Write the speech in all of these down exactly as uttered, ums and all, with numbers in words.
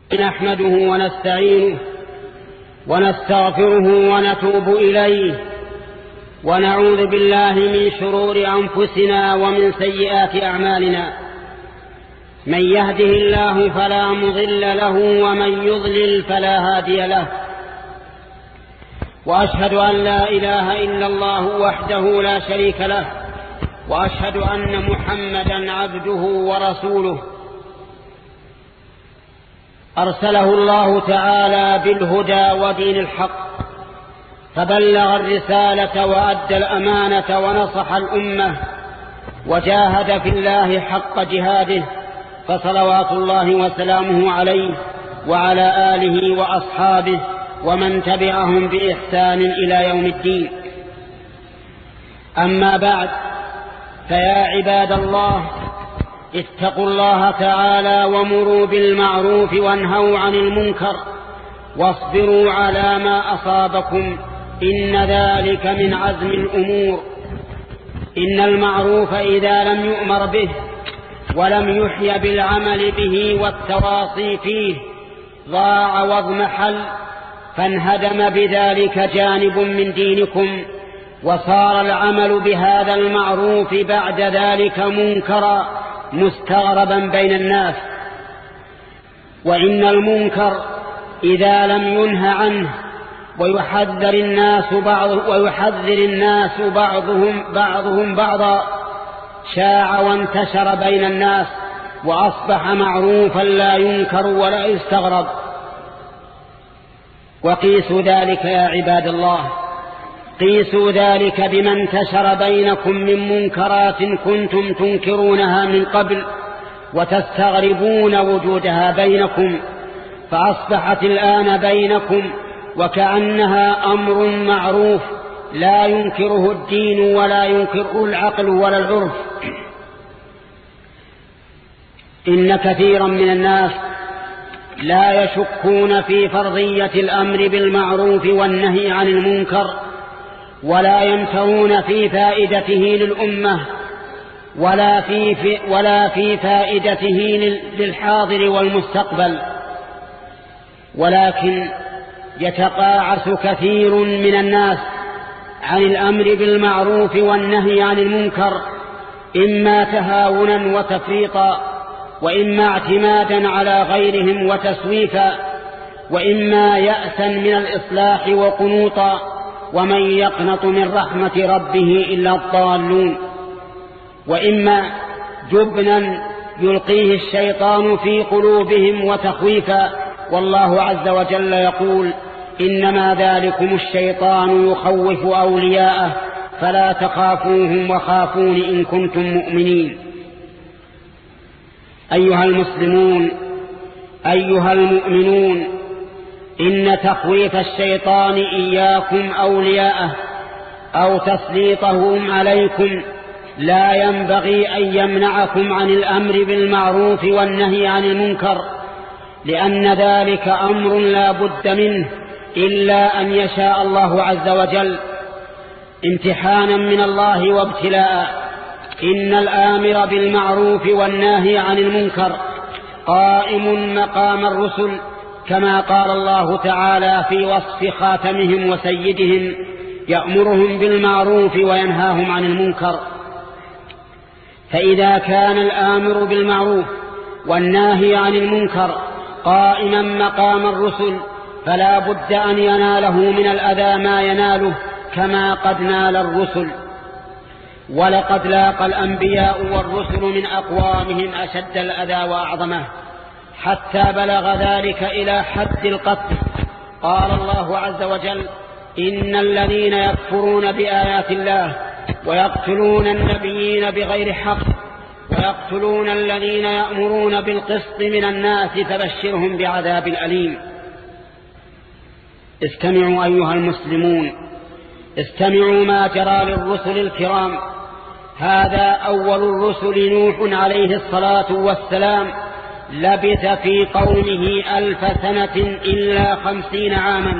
نحمده ونستعينه ونستغفره ونتوب إليه ونعوذ بالله من شرور أنفسنا ومن سيئات أعمالنا. من يهده الله فلا مضل له ومن يضلل فلا هادي له. وأشهد أن لا إله إلا الله وحده لا شريك له، وأشهد أن محمدا عبده ورسوله أرسله الله تعالى بالهدى ودين الحق، فبلغ الرسالة وأدى الأمانة ونصح الأمة وجاهد في الله حق جهاده، فصلوات الله وسلامه عليه وعلى آله وأصحابه ومن تبعهم بإحسان إلى يوم الدين. أما بعد، فيا عباد الله، اتقوا الله تعالى ومروا بالمعروف وانهوا عن المنكر واصبروا على ما أصابكم، إن ذلك من عزم الأمور. إن المعروف إذا لم يؤمر به ولم يحي بالعمل به والتواصي فيه ضاع واضمحل، فانهدم بذلك جانب من دينكم، وصار العمل بهذا المعروف بعد ذلك منكرا مستغربا بين الناس. وإن المنكر إذا لم ينه عنه ويحذر الناس بعض ويحذر الناس بعضهم بعضهم بعضا شاع وانتشر بين الناس، وأصبح معروفا لا ينكر ولا يستغرب. وقيسوا ذلك يا عباد الله، قيسوا ذلك بما انتشر بينكم من منكرات كنتم تنكرونها من قبل وتستغربون وجودها بينكم، فأصبحت الآن بينكم وكأنها أمر معروف لا ينكره الدين ولا ينكره العقل ولا العرف. إن كثيرا من الناس لا يشكون في فرضية الأمر بالمعروف والنهي عن المنكر، ولا يمترون في فائدته للأمة ولا في, في, ولا في فائدته للحاضر والمستقبل، ولكن يتقاعس كثير من الناس عن الأمر بالمعروف والنهي عن المنكر، إما تهاونا وتفريطا، وإما اعتمادا على غيرهم وتسويفا، وإما يأسا من الإصلاح وقنوطا، ومن يقنط من رحمة ربه إلا الضالون، وإما جبنا يلقيه الشيطان في قلوبهم وتخويفا. والله عز وجل يقول: إنما ذلكم الشيطان يخوف أولياءه فلا تخافوهم وخافون إن كنتم مؤمنين. أيها المسلمون، أيها المؤمنون، إن تخويف الشيطان إياكم أولياءه أو تسليطهم عليكم لا ينبغي أن يمنعكم عن الأمر بالمعروف والنهي عن المنكر، لأن ذلك أمر لا بد منه إلا أن يشاء الله عز وجل، امتحانا من الله وابتلاء. إن الآمر بالمعروف والناهي عن المنكر قائم مقام الرسل، كما قال الله تعالى في وصف خاتمهم وسيدهم: يأمرهم بالمعروف وينهاهم عن المنكر. فإذا كان الآمر بالمعروف والناهي عن المنكر قائما مقام الرسل، فلا بد أن يناله من الأذى ما يناله كما قد نال الرسل. ولقد لاقى الأنبياء والرسل من أقوامهم أشد الأذى وأعظمه، حتى بلغ ذلك إلى حد القتل. قال الله عز وجل: إن الذين يكفرون بآيات الله ويقتلون النبيين بغير حق ويقتلون الذين يأمرون بالقسط من الناس فبشرهم بعذاب أليم. استمعوا أيها المسلمون، استمعوا ما جرى للرسل الكرام. هذا أول الرسل نوح عليه الصلاة والسلام، لبث في قومه ألف سنة إلا خمسين عاما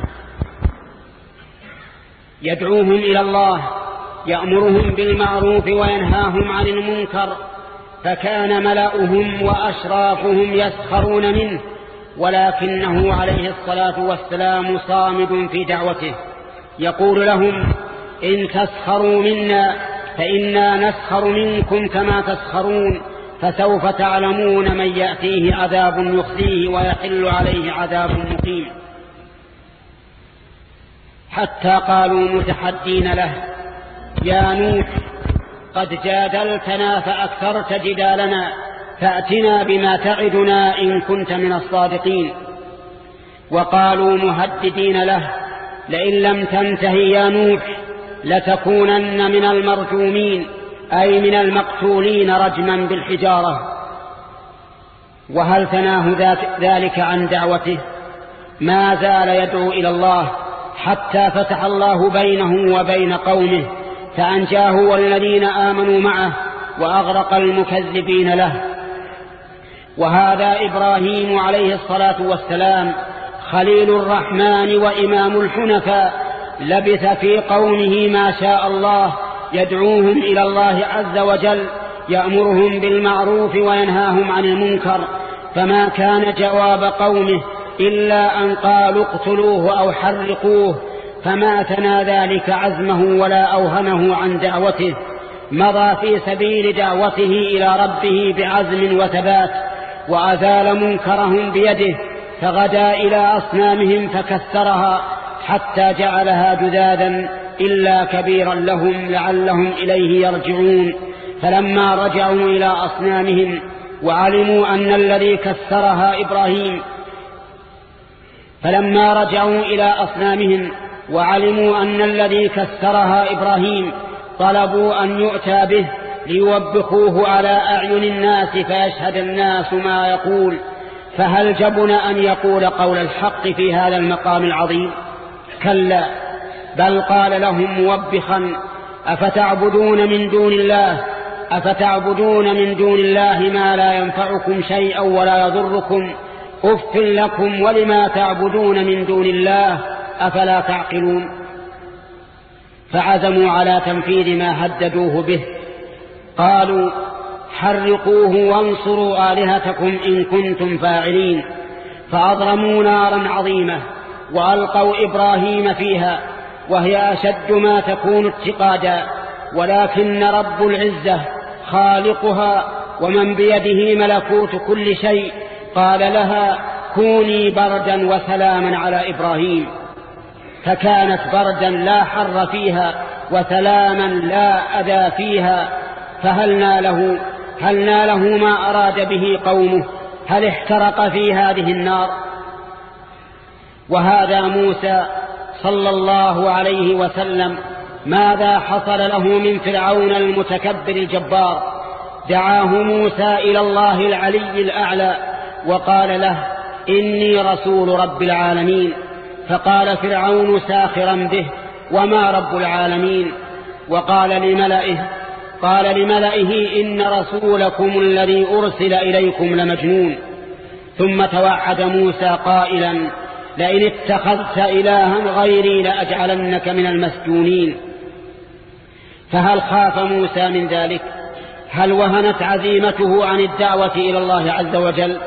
يدعوهم إلى الله، يأمرهم بالمعروف وينهاهم عن المنكر، فكان ملأهم وأشرافهم يسخرون منه ولكنه عليه الصلاة والسلام صامد في دعوته، يقول لهم: إن تسخروا منا فإنا نسخر منكم كما تسخرون، فسوف تعلمون من يأتيه عذاب يخزيه ويحل عليه عذاب مقيم. حتى قالوا متحدين له: يا نوح قد جادلتنا فأكثرت جدالنا، فأتنا بما تعدنا إن كنت من الصادقين. وقالوا مهددين له: لئن لم تنتهي يا نوح لتكونن من المرجومين، أي من المقتولين رجما بالحجارة. وهل ثناه ذلك عن دعوته؟ ما زال يدعو إلى الله حتى فتح الله بينه وبين قومه، فأنجاه والذين آمنوا معه وأغرق المكذبين له. وهذا إبراهيم عليه الصلاة والسلام خليل الرحمن وإمام الحنفاء، لبث في قومه ما شاء الله، يدعوهم إلى الله عز وجل، يأمرهم بالمعروف وينهاهم عن المنكر، فما كان جواب قومه إلا أن قالوا اقتلوه أو حرقوه، فما ثنى ذلك عزمه ولا أوهنه عن دعوته، مضى في سبيل دعوته إلى ربه بعزم وثبات، وأزال منكرهم بيده، فغدا إلى أصنامهم فكسرها حتى جعلها جذاذا إلا كبيرا لهم لعلهم إليه يرجعون. فلما رجعوا إلى أصنامهم وعلموا أن الذي كسرها إبراهيم فلما رجعوا إلى أصنامهم وعلموا أن الذي كسرها إبراهيم طلبوا أن يؤتى به ليوبخوه على أعين الناس فيشهد الناس ما يقول، فهل جبن أن يقول قول الحق في هذا المقام العظيم؟ كلا، بل قال لهم موبخا: أفتعبدون من دون الله أفتعبدون من دون الله ما لا ينفعكم شيئا ولا يضركم، أف لكم ولما تعبدون من دون الله أفلا تعقلون. فعزموا على تنفيذ ما هددوه به، قالوا: حرقوه وانصروا آلهتكم إن كنتم فاعلين. فأضرموا نارا عظيمة وألقوا إبراهيم فيها، وهي أشد ما تكون اتقادا، ولكن رب العزة خالقها ومن بيده ملكوت كل شيء قال لها: كوني بردا وسلاما على إبراهيم، فكانت بردا لا حر فيها وسلاما لا أذى فيها. فهل ناله هل ناله ما أراد به قومه؟ هل احترق في هذه النار؟ وهذا موسى صلى الله عليه وسلم، ماذا حصل له من فرعون المتكبر الجبار؟ دعاه موسى إلى الله العلي الأعلى وقال له: إني رسول رب العالمين. فقال فرعون ساخرا به: وما رب العالمين؟ وقال لملئه قال لملئه: إن رسولكم الذي أرسل إليكم لمجنون. ثم توعد موسى قائلا: لئن اتخذت إلها غيري لأجعلنك من المسجونين. فهل خاف موسى من ذلك؟ هل وهنت عزيمته عن الدعوة إلى الله عز وجل؟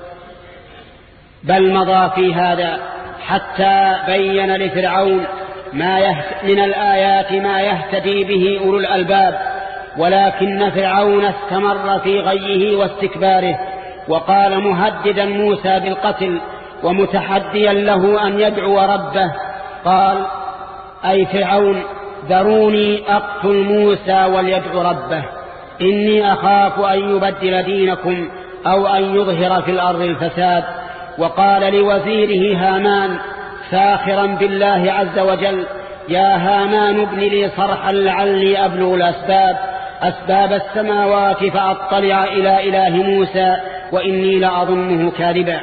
بل مضى في هذا حتى بين لفرعون ما من الآيات ما يهتدي به أولو الألباب، ولكن فرعون استمر في غيه واستكباره، وقال مهددا موسى بالقتل ومتحديا له أن يدعو ربه، قال أي فرعون: ذروني أقتل موسى وليدعو ربه، إني أخاف أن يبدل دينكم أو أن يظهر في الأرض الفساد. وقال لوزيره هامان ساخرا بالله عز وجل: يا هامان ابن لي صرحا لعلي أبلغ الأسباب أسباب السماوات فأطلع إلى إله موسى وإني لأظنه كاذبا.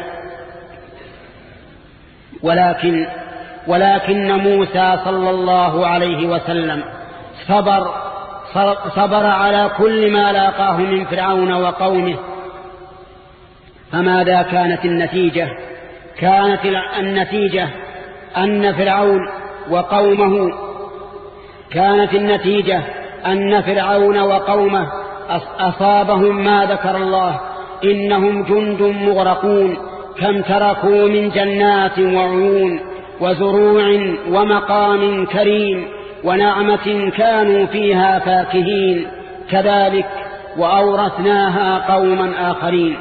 ولكن ولكن موسى صلى الله عليه وسلم صبر صبر على كل ما لاقاه من فرعون وقومه. فماذا كانت النتيجة؟ كانت النتيجة أن فرعون وقومه كانت النتيجة أن فرعون وقومه أصابهم ما ذكر الله: إنهم جند مغرقون كم تركوا من جنات وعيون وزروع ومقام كريم ونعمة كانوا فيها فاكهين كذلك وأورثناها قوما آخرين.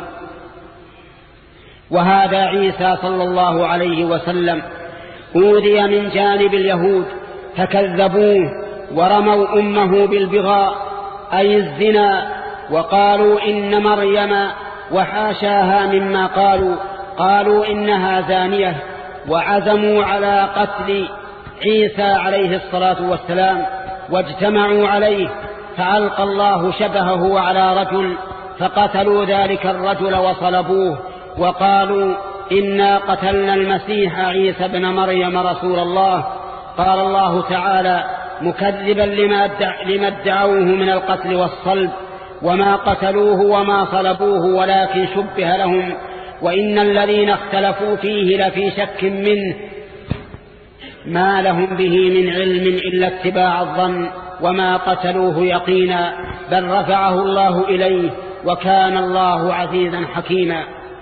وهذا عيسى صلى الله عليه وسلم أوذي من جانب اليهود فكذبوه ورموا أمه بالبغاء أي الزنا وقالوا إن مريم وحاشاها مما قالوا قالوا إنها زانية وعزموا على قتل عيسى عليه الصلاة والسلام واجتمعوا عليه فألقى الله شبهه على رجل فقتلوا ذلك الرجل وصلبوه وقالوا إنا قتلنا المسيح عيسى بن مريم رسول الله. قال الله تعالى مكذبا لما ادعوه من القتل والصلب وما قتلوه وما صلبوه ولكن شبه لهم وإن الذين اختلفوا فيه لفي شك منه ما لهم به من علم إلا اتباع الظن وما قتلوه يقينا بل رفعه الله إليه وكان الله عزيزا حكيما.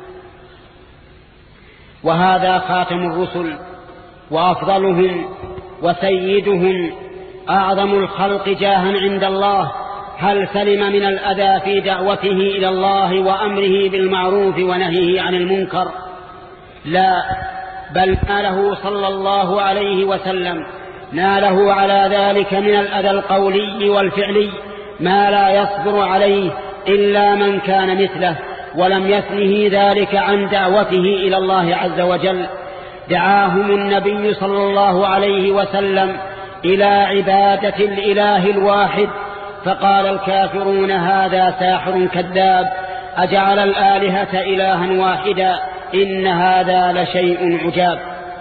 وهذا خاتم الرسل وأفضلهم وسيدهم أعظم الخلق جاها عند الله. هل سلم من الأذى في دعوته إلى الله وأمره بالمعروف ونهيه عن المنكر؟ لا، بل ناله صلى الله عليه وسلم ناله على ذلك من الأذى القولي والفعلي ما لا يصبر عليه إلا من كان مثله، ولم يثنه ذلك عن دعوته إلى الله عز وجل. دعاهم النبي صلى الله عليه وسلم إلى عبادة الإله الواحد فقال الكافرون هذا ساحر كذاب أجعل الآلهة إلها واحدا إن هذا لشيء عجاب.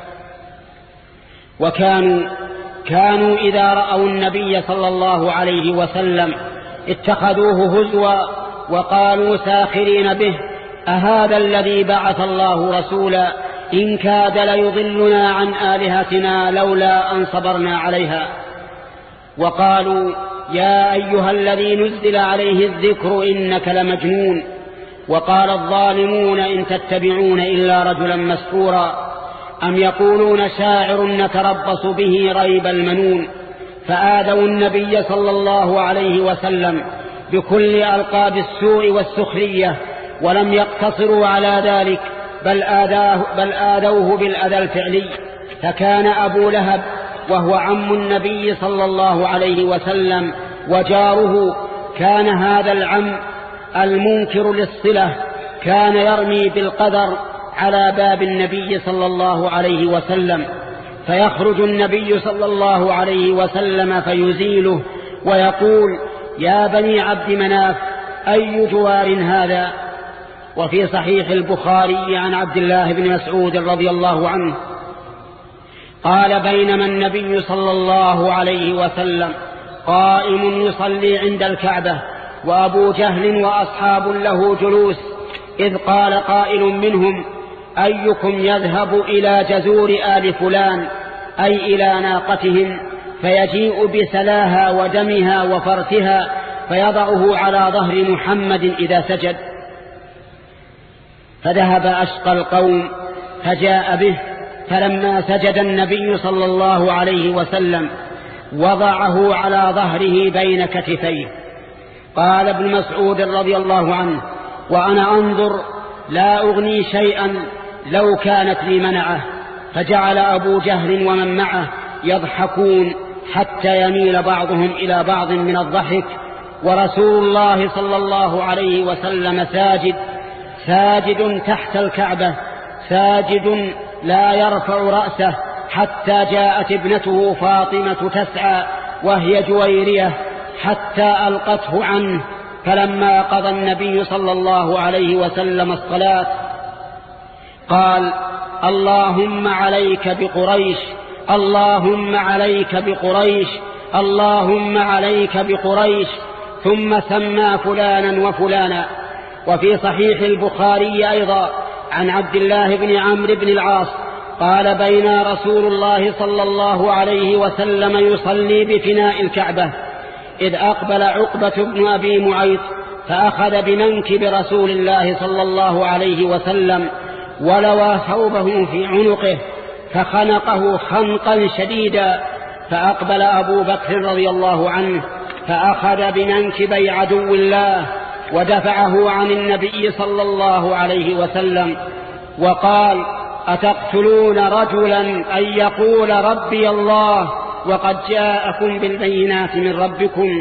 وكانوا كانوا إذا رأوا النبي صلى الله عليه وسلم اتخذوه هزوا وقالوا ساخرين به أهذا الذي بعث الله رسولا إن كاد ليضلنا عن آلهتنا لولا أن صبرنا عليها. وقالوا يا أيها الذي نزل عليه الذكر إنك لمجنون. وقال الظالمون إن تتبعون إلا رجلا مسحورا أم يقولون شاعر نتربص به ريب المنون. فآذوا النبي صلى الله عليه وسلم بكل ألقاب السوء والسخرية ولم يقتصروا على ذلك بل, آذاه بل آذوه بالأذى الفعلي. فكان أبو لهب وهو عم النبي صلى الله عليه وسلم وجاره كان هذا العم المنكر للصلة كان يرمي بالقدر على باب النبي صلى الله عليه وسلم فيخرج النبي صلى الله عليه وسلم فيزيله ويقول يا بني عبد مناف أي جوار هذا. وفي صحيح البخاري عن عبد الله بن مسعود رضي الله عنه قال بينما النبي صلى الله عليه وسلم قائم يصلي عند الكعبة وأبو جهل وأصحاب له جلوس إذ قال قائل منهم أيكم يذهب إلى جزور آل فلان أي إلى ناقتهم فيجيء بسلاها ودمها وفرثها فيضعه على ظهر محمد إذا سجد. فذهب أشقى القوم فجاء به فلما سجد النبي صلى الله عليه وسلم وضعه على ظهره بين كتفيه. قال ابن مسعود رضي الله عنه وأنا أنظر لا أغني شيئا لو كانت لي منعه. فجعل أبو جهل ومن معه يضحكون حتى يميل بعضهم إلى بعض من الضحك ورسول الله صلى الله عليه وسلم ساجد ساجد تحت الكعبة ساجد لا يرفع رأسه حتى جاءت ابنته فاطمة تسعى وهي جويرية حتى ألقته عنه. فلما قضى النبي صلى الله عليه وسلم الصلاة قال اللهم عليك بقريش اللهم عليك بقريش اللهم عليك بقريش ثم سمى فلانا وفلانا. وفي صحيح البخاري أيضا عن عبد الله بن عمرو بن العاص قال بين رسول الله صلى الله عليه وسلم يصلي بفناء الكعبة إذ أقبل عقبة بن أبي معيط فأخذ بمنكب رسول الله صلى الله عليه وسلم ولوى ثوبه في عنقه فخنقه خنقا شديدا، فأقبل أبو بكر رضي الله عنه فأخذ بمنكبي عدو الله ودفعه عن النبي صلى الله عليه وسلم وقال: أتقتلون رجلا أن يقول ربي الله وقد جاءكم بالبينات من ربكم؟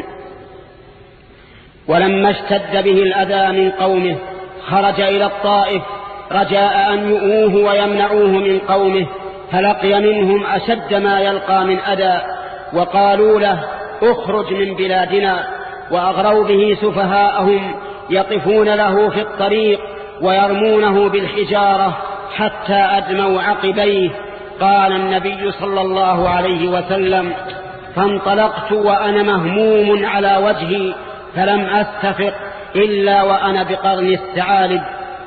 ولما اشتد به الأذى من قومه خرج إلى الطائف رجاء أن يؤوه ويمنعوه من قومه، فلقي منهم أشد ما يلقى من أذى، وقالوا له: اخرج من بلادنا، وأغروا به سفهاءهم يقفون له في الطريق ويرمونه بالحجارة حتى أدموا عقبيه. قال النبي صلى الله عليه وسلم: فانطلقت وأنا مهموم على وجهي فلم أستفق إلا وأنا بقرن الثعالب.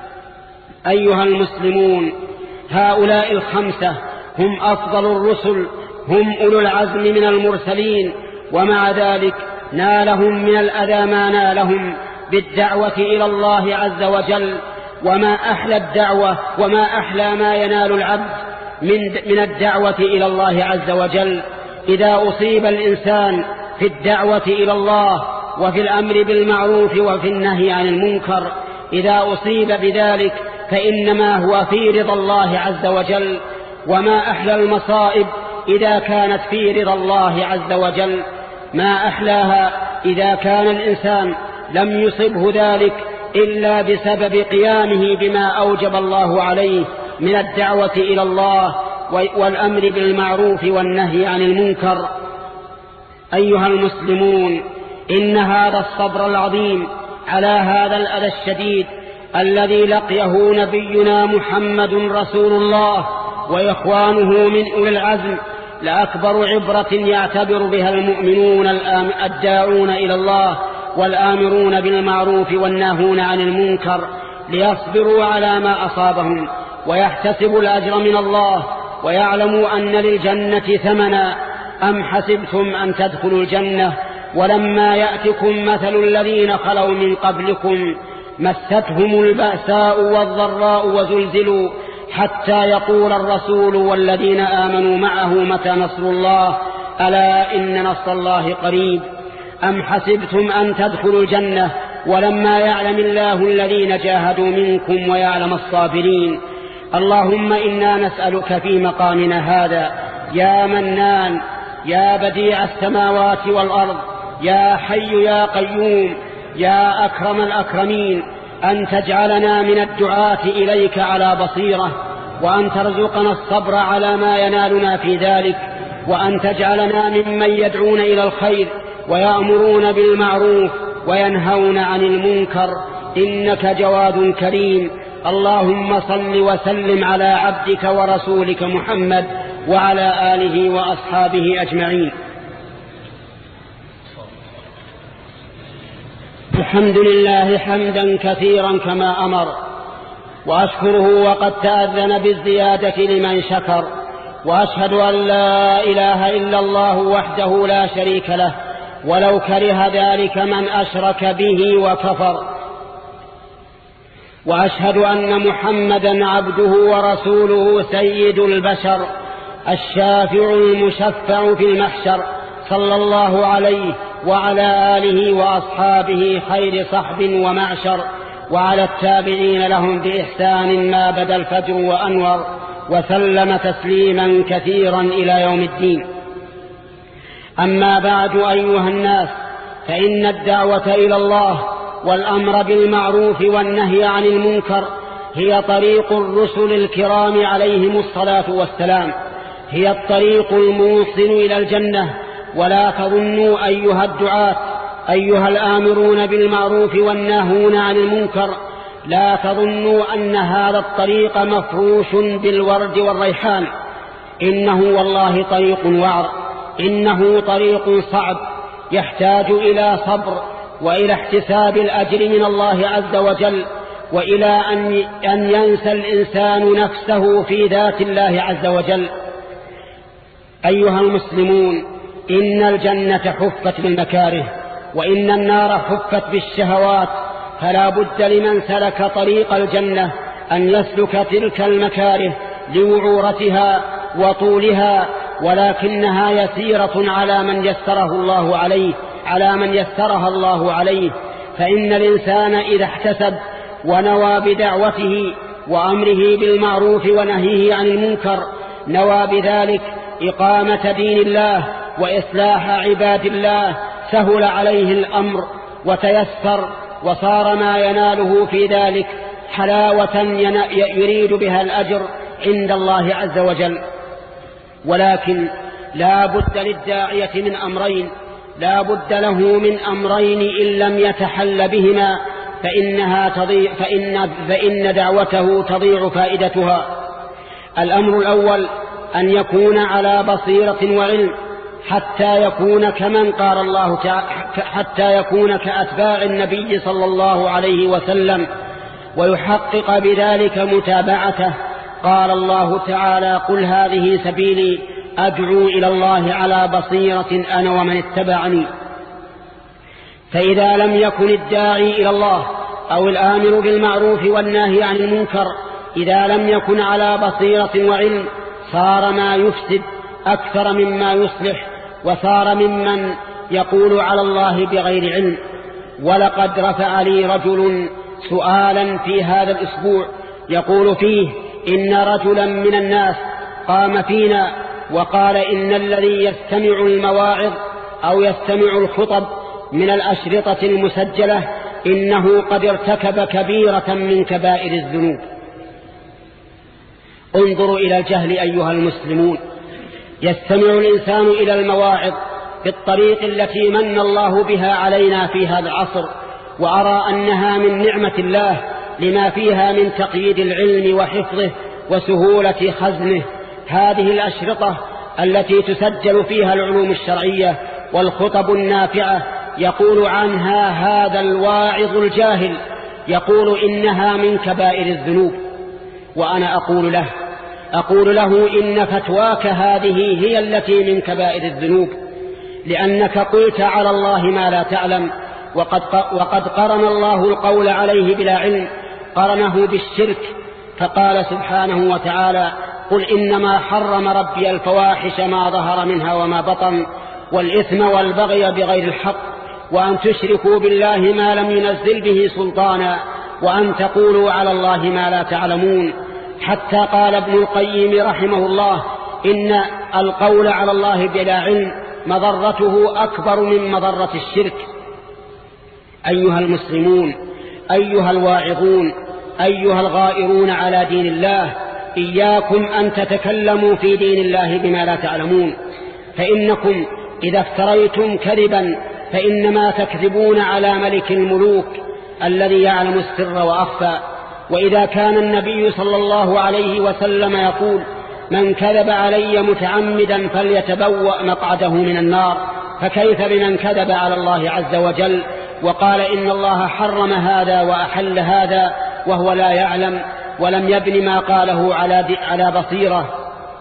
أيها المسلمون، هؤلاء الخمسة هم أفضل الرسل، هم أولو العزم من المرسلين، ومع ذلك نالهم من الأذى ما نالهم بالدعوة إلى الله عز وجل. وما أحلى الدعوة وما أحلى ما ينال العبد من من الدعوة إلى الله عز وجل. إذا أصيب الإنسان في الدعوة إلى الله وفي الأمر بالمعروف وفي النهي عن المنكر، إذا أصيب بذلك فإنما هو في رضا الله عز وجل. وما أحلى المصائب إذا كانت في رضا الله عز وجل، ما أحلاها إذا كان الإنسان لم يصبه ذلك إلا بسبب قيامه بما أوجب الله عليه من الدعوة إلى الله والأمر بالمعروف والنهي عن المنكر. أيها المسلمون، إن هذا الصبر العظيم على هذا الأذى الشديد الذي لقيه نبينا محمد رسول الله وإخوانه من أولي العزم لأكبر عبرة يعتبر بها المؤمنون الداعون إلى الله والآمرون بالمعروف والناهون عن المنكر، ليصبروا على ما أصابهم ويحتسبوا الأجر من الله ويعلموا أن للجنة ثمنا. أم حسبتم أن تدخلوا الجنة ولما يأتكم مثل الذين خلوا من قبلكم مستهم البأساء والضراء وزلزلوا حتى يقول الرسول والذين آمنوا معه متى نصر الله؟ ألا إن نصر الله قريب. أم حسبتم أن تدخلوا الجنة ولما يعلم الله الذين جاهدوا منكم ويعلم الصابرين؟ اللهم إنا نسألك في مقامنا هذا يا منان يا بديع السماوات والأرض يا حي يا قيوم يا أكرم الأكرمين أن تجعلنا من الدعاة إليك على بصيرة، وأن ترزقنا الصبر على ما ينالنا في ذلك، وأن تجعلنا ممن يدعون إلى الخير ويأمرون بالمعروف وينهون عن المنكر، إنك جواد كريم. اللهم صل وسلم على عبدك ورسولك محمد وعلى آله وأصحابه أجمعين. الحمد لله حمدا كثيرا كما أمر، وأشكره وقد تأذن بالزيادة لمن شكر، وأشهد أن لا إله إلا الله وحده لا شريك له ولو كره ذلك من أشرك به وكفر، وأشهد أن محمدا عبده ورسوله سيد البشر الشافع المشفع في المحشر، صلى الله عليه وعلى آله وأصحابه خير صحب ومعشر، وعلى التابعين لهم بإحسان ما بدا الفجر وأنور، وسلم تسليما كثيرا إلى يوم الدين. أما بعد أيها الناس، فإن الدعوة إلى الله والأمر بالمعروف والنهي عن المنكر هي طريق الرسل الكرام عليهم الصلاة والسلام، هي الطريق الموصل إلى الجنة. ولا تظنوا أيها الدعاة أيها الآمرون بالمعروف والناهون عن المنكر، لا تظنوا أن هذا الطريق مفروش بالورد والريحان، إنه والله طريق وعر، إنه طريق صعب يحتاج إلى صبر وإلى احتساب الأجر من الله عز وجل، وإلى أن ينسى الإنسان نفسه في ذات الله عز وجل. أيها المسلمون، إن الجنة حفت بالمكاره وإن النار حفت بالشهوات، فلا بد لمن سلك طريق الجنة أن يسلك تلك المكاره لوعورتها وطولها، ولكنها يسيرة على من يسره الله عليه على من يسرها الله عليه. فإن الإنسان إذا احتسب ونوى بدعوته وأمره بالمعروف ونهيه عن المنكر، نوى بذلك إقامة دين الله وإصلاح عباد الله، سهل عليه الأمر وتيسر، وصار ما يناله في ذلك حلاوة يريد بها الأجر عند الله عز وجل. ولكن لا بد للداعية من أمرين لا بد له من أمرين إن لم يتحل بهما فإنها تضيع فإن, فإن دعوته تضيع فائدتها. الأمر الأول أن يكون على بصيرة وعلم، حتى يكون كمن قال الله تعالى حتى يكون كأتباع النبي صلى الله عليه وسلم، ويحقق بذلك متابعته. قال الله تعالى: قل هذه سبيلي أدعو إلى الله على بصيرة أنا ومن اتبعني. فإذا لم يكن الداعي إلى الله أو الآمر بالمعروف والناهي عن المنكر إذا لم يكن على بصيرة وعلم، صار ما يفسد أكثر مما يصلح، وصار ممن يقول على الله بغير علم. ولقد رفع لي رجل سؤالا في هذا الأسبوع يقول فيه إن رجلا من الناس قام فينا وقال إن الذي يستمع المواعظ أو يستمع الخطب من الأشرطة المسجلة إنه قد ارتكب كبيرة من كبائر الذنوب. انظروا إلى الجهل أيها المسلمون. يستمع الإنسان إلى المواعظ بالطريق التي من الله بها علينا في هذا العصر، وأرى أنها من نعمة الله لما فيها من تقييد العلم وحفظه وسهولة خزنه. هذه الأشرطة التي تسجل فيها العلوم الشرعية والخطب النافعة يقول عنها هذا الواعظ الجاهل يقول إنها من كبائر الذنوب. وأنا أقول له أقول له إن فتواك هذه هي التي من كبائر الذنوب، لأنك قلت على الله ما لا تعلم. وقد, وقد قرن الله القول عليه بلا علم، قرنه بالشرك، فقال سبحانه وتعالى: قل إنما حرم ربي الفواحش ما ظهر منها وما بطن والإثم والبغي بغير الحق وأن تشركوا بالله ما لم ينزل به سلطانا وأن تقولوا على الله ما لا تعلمون. حتى قال ابن القيم رحمه الله إن القول على الله بلا علم مضرته أكبر من مضرة الشرك. أيها المسلمون، أيها الواعظون، أيها الغائرون على دين الله، إياكم أن تتكلموا في دين الله بما لا تعلمون، فإنكم إذا افتريتم كذبا فإنما تكذبون على ملك الملوك الذي يعلم السر وأخفى. وإذا كان النبي صلى الله عليه وسلم يقول: من كذب علي متعمدا فليتبوأ مقعده من النار، فكيف بمن كذب على الله عز وجل وقال إن الله حرم هذا وأحل هذا وهو لا يعلم ولم يبن ما قاله على بصيرة.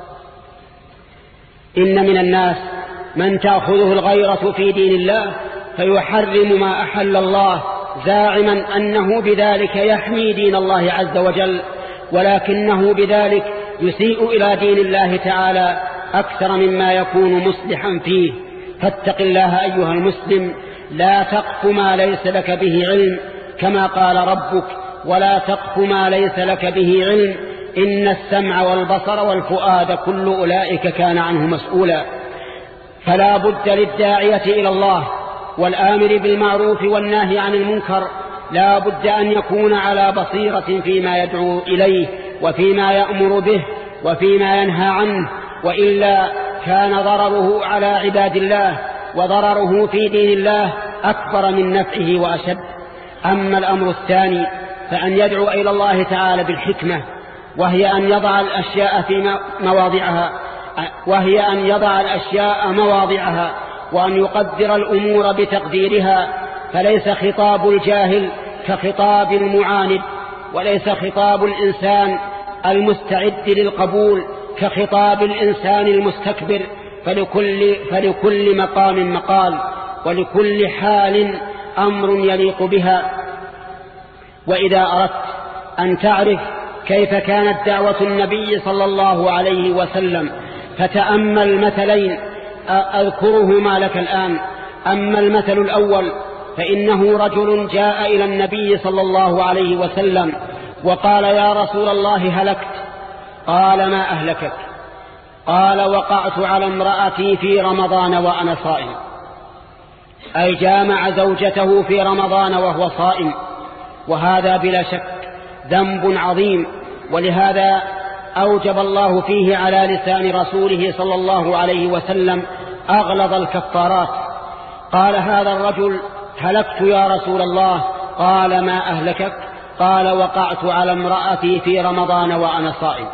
إن من الناس من تأخذه الغيرة في دين الله فيحرم ما أحل الله زاعما أنه بذلك يحمي دين الله عز وجل، ولكنه بذلك يسيء إلى دين الله تعالى أكثر مما يكون مصلحا فيه. فاتق الله أيها المسلم، لا تقف ما ليس لك به علم، كما قال ربك: ولا تقف ما ليس لك به علم إن السمع والبصر والفؤاد كل أولئك كان عنه مسؤولا. فلا بد للداعية إلى الله والآمر بالمعروف والناهي عن المنكر لا بد أن يكون على بصيرة فيما يدعو إليه وفيما يأمر به وفيما ينهى عنه، وإلا كان ضرره على عباد الله وضرره في دين الله أكبر من نفعه وأشد. أما الأمر الثاني فأن يدعو إلى الله تعالى بالحكمة، وهي أن يضع الأشياء في مواضعها وهي أن يضع الأشياء مواضعها وأن يقدر الأمور بتقديرها. فليس خطاب الجاهل كخطاب المعاند، وليس خطاب الإنسان المستعد للقبول كخطاب الإنسان المستكبر. فلكل, فلكل مقام مقال، ولكل حال أمر يليق بها. وإذا أردت أن تعرف كيف كانت دعوة النبي صلى الله عليه وسلم، فتأمل مثلين أذكرهما لك الآن. أما المثل الأول فإنه رجل جاء إلى النبي صلى الله عليه وسلم وقال: يا رسول الله هلكت. قال: ما أهلكك؟ قال: وقعت على امرأتي في رمضان وأنا صائم. أي جامع زوجته في رمضان وهو صائم، وهذا بلا شك ذنب عظيم، ولهذا أوجب الله فيه على لسان رسوله صلى الله عليه وسلم أغلظ الكفارات. قال هذا الرجل: هلكت يا رسول الله. قال: ما أهلكك؟ قال: وقعت على امرأتي في رمضان وأنا صائم.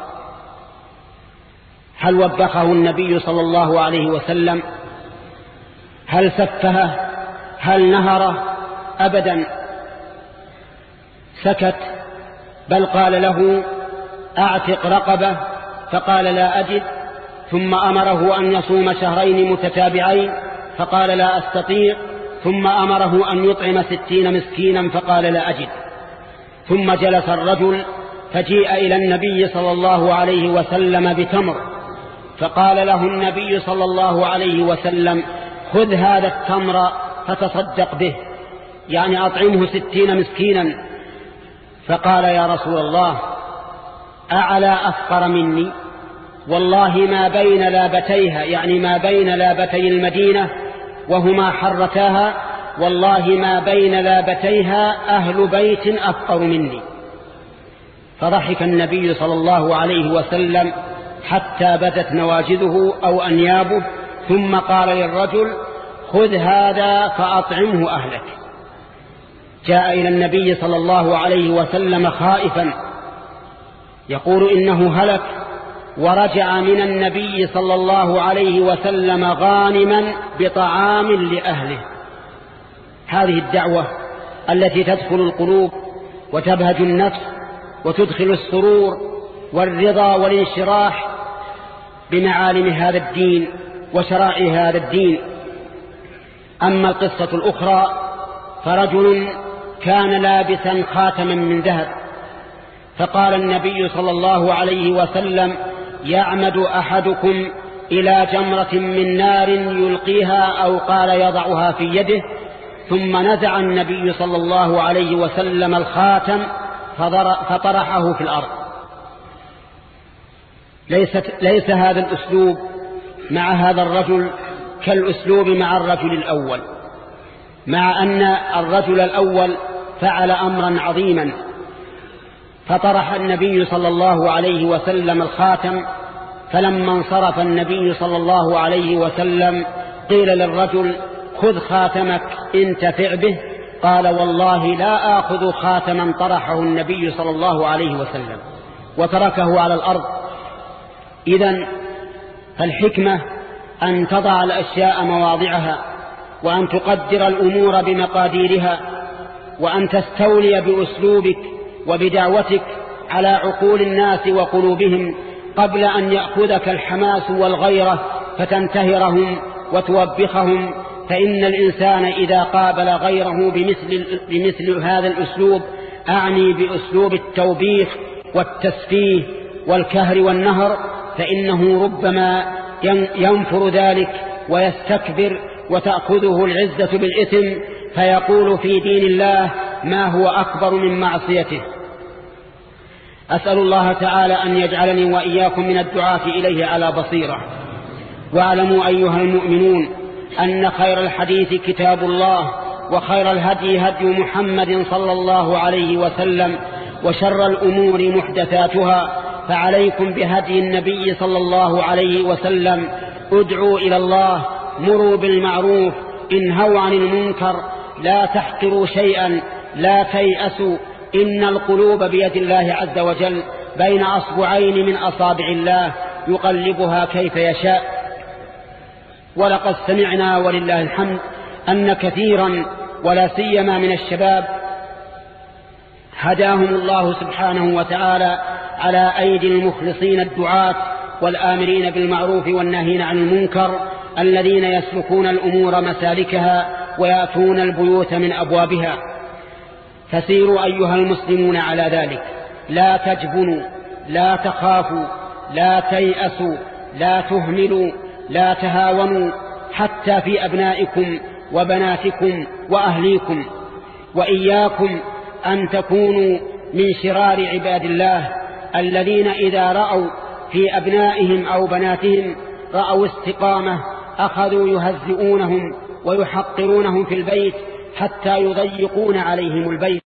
هل وبخه النبي صلى الله عليه وسلم؟ هل سفهه؟ هل نهره؟ أبدا، سكت، بل قال له: أعتق رقبة. فقال: لا أجد. ثم أمره أن يصوم شهرين متتابعين، فقال: لا أستطيع. ثم أمره أن يطعم ستين مسكينا، فقال: لا أجد. ثم جلس الرجل فجيء إلى النبي صلى الله عليه وسلم بتمر، فقال له النبي صلى الله عليه وسلم: خذ هذا التمر فتصدق به، يعني أطعمه ستين مسكينا. فقال: يا رسول الله، أعلى أفقر مني؟ والله ما بين لابتيها، يعني ما بين لابتي المدينة وهما حرتاها، والله ما بين لابتيها أهل بيت أفقر مني. فضحك النبي صلى الله عليه وسلم حتى بدت نواجذه أو أنيابه، ثم قال للرجل: خذ هذا فأطعمه أهلك. جاء إلى النبي صلى الله عليه وسلم خائفا يقول إنه هلك، ورجع من النبي صلى الله عليه وسلم غانما بطعام لأهله. هذه الدعوة التي تدخل القلوب وتبهج النفس وتدخل السرور والرضا والانشراح بمعالم هذا الدين وشرائع هذا الدين. أما القصة الأخرى فرجل كان لابسا خاتما من ذهب، فقال النبي صلى الله عليه وسلم: يعمد أحدكم إلى جمرة من نار يلقيها، أو قال يضعها في يده. ثم نزع النبي صلى الله عليه وسلم الخاتم فطرحه في الأرض. ليست ليس هذا الأسلوب مع هذا الرجل كالأسلوب مع الرجل الأول، مع أن الرجل الأول فعل أمرا عظيما، فطرح النبي صلى الله عليه وسلم الخاتم. فلما انصرف النبي صلى الله عليه وسلم قيل للرجل: خذ خاتمك انتفع به. قال: والله لا آخذ خاتما طرحه النبي صلى الله عليه وسلم، وتركه على الأرض. إذن فالحكمة أن تضع الأشياء مواضعها، وأن تقدر الأمور بمقاديرها، وأن تستولي بأسلوبك وبدعوتك على عقول الناس وقلوبهم قبل أن يأخذك الحماس والغيرة فتنتهرهم وتوبخهم. فإن الإنسان إذا قابل غيره بمثل, بمثل هذا الأسلوب، أعني بأسلوب التوبيخ والتسفيه والكهر والنهر، فإنه ربما ينفر ذلك ويستكبر وتأخذه العزة بالإثم، فيقول في دين الله ما هو أكبر من معصيته. أسأل الله تعالى أن يجعلني وإياكم من الدعاة إليه على بصيرة. واعلموا أيها المؤمنون أن خير الحديث كتاب الله، وخير الهدي هدي محمد صلى الله عليه وسلم، وشر الأمور محدثاتها. فعليكم بهدي النبي صلى الله عليه وسلم. ادعوا إلى الله، مروا بالمعروف، انهوا عن المنكر، لا تحقروا شيئا، لا تيأسوا، إن القلوب بيد الله عز وجل، بين أصبعين من أصابع الله يقلبها كيف يشاء. ولقد سمعنا ولله الحمد أن كثيرا ولا سيما من الشباب هداهم الله سبحانه وتعالى على أيدي المخلصين الدعاة والآمرين بالمعروف والناهين عن المنكر، الذين يسلكون الأمور مسالكها ويأتون البيوت من أبوابها. فسيروا أيها المسلمون على ذلك، لا تجبنوا، لا تخافوا، لا تيأسوا، لا تهملوا، لا تهاونوا، حتى في أبنائكم وبناتكم وأهليكم. وإياكم أن تكونوا من شرار عباد الله الذين إذا رأوا في أبنائهم أو بناتهم رأوا استقامة أخذوا يهزئونهم ويحقرونهم في البيت حتى يضيقون عليهم البيت.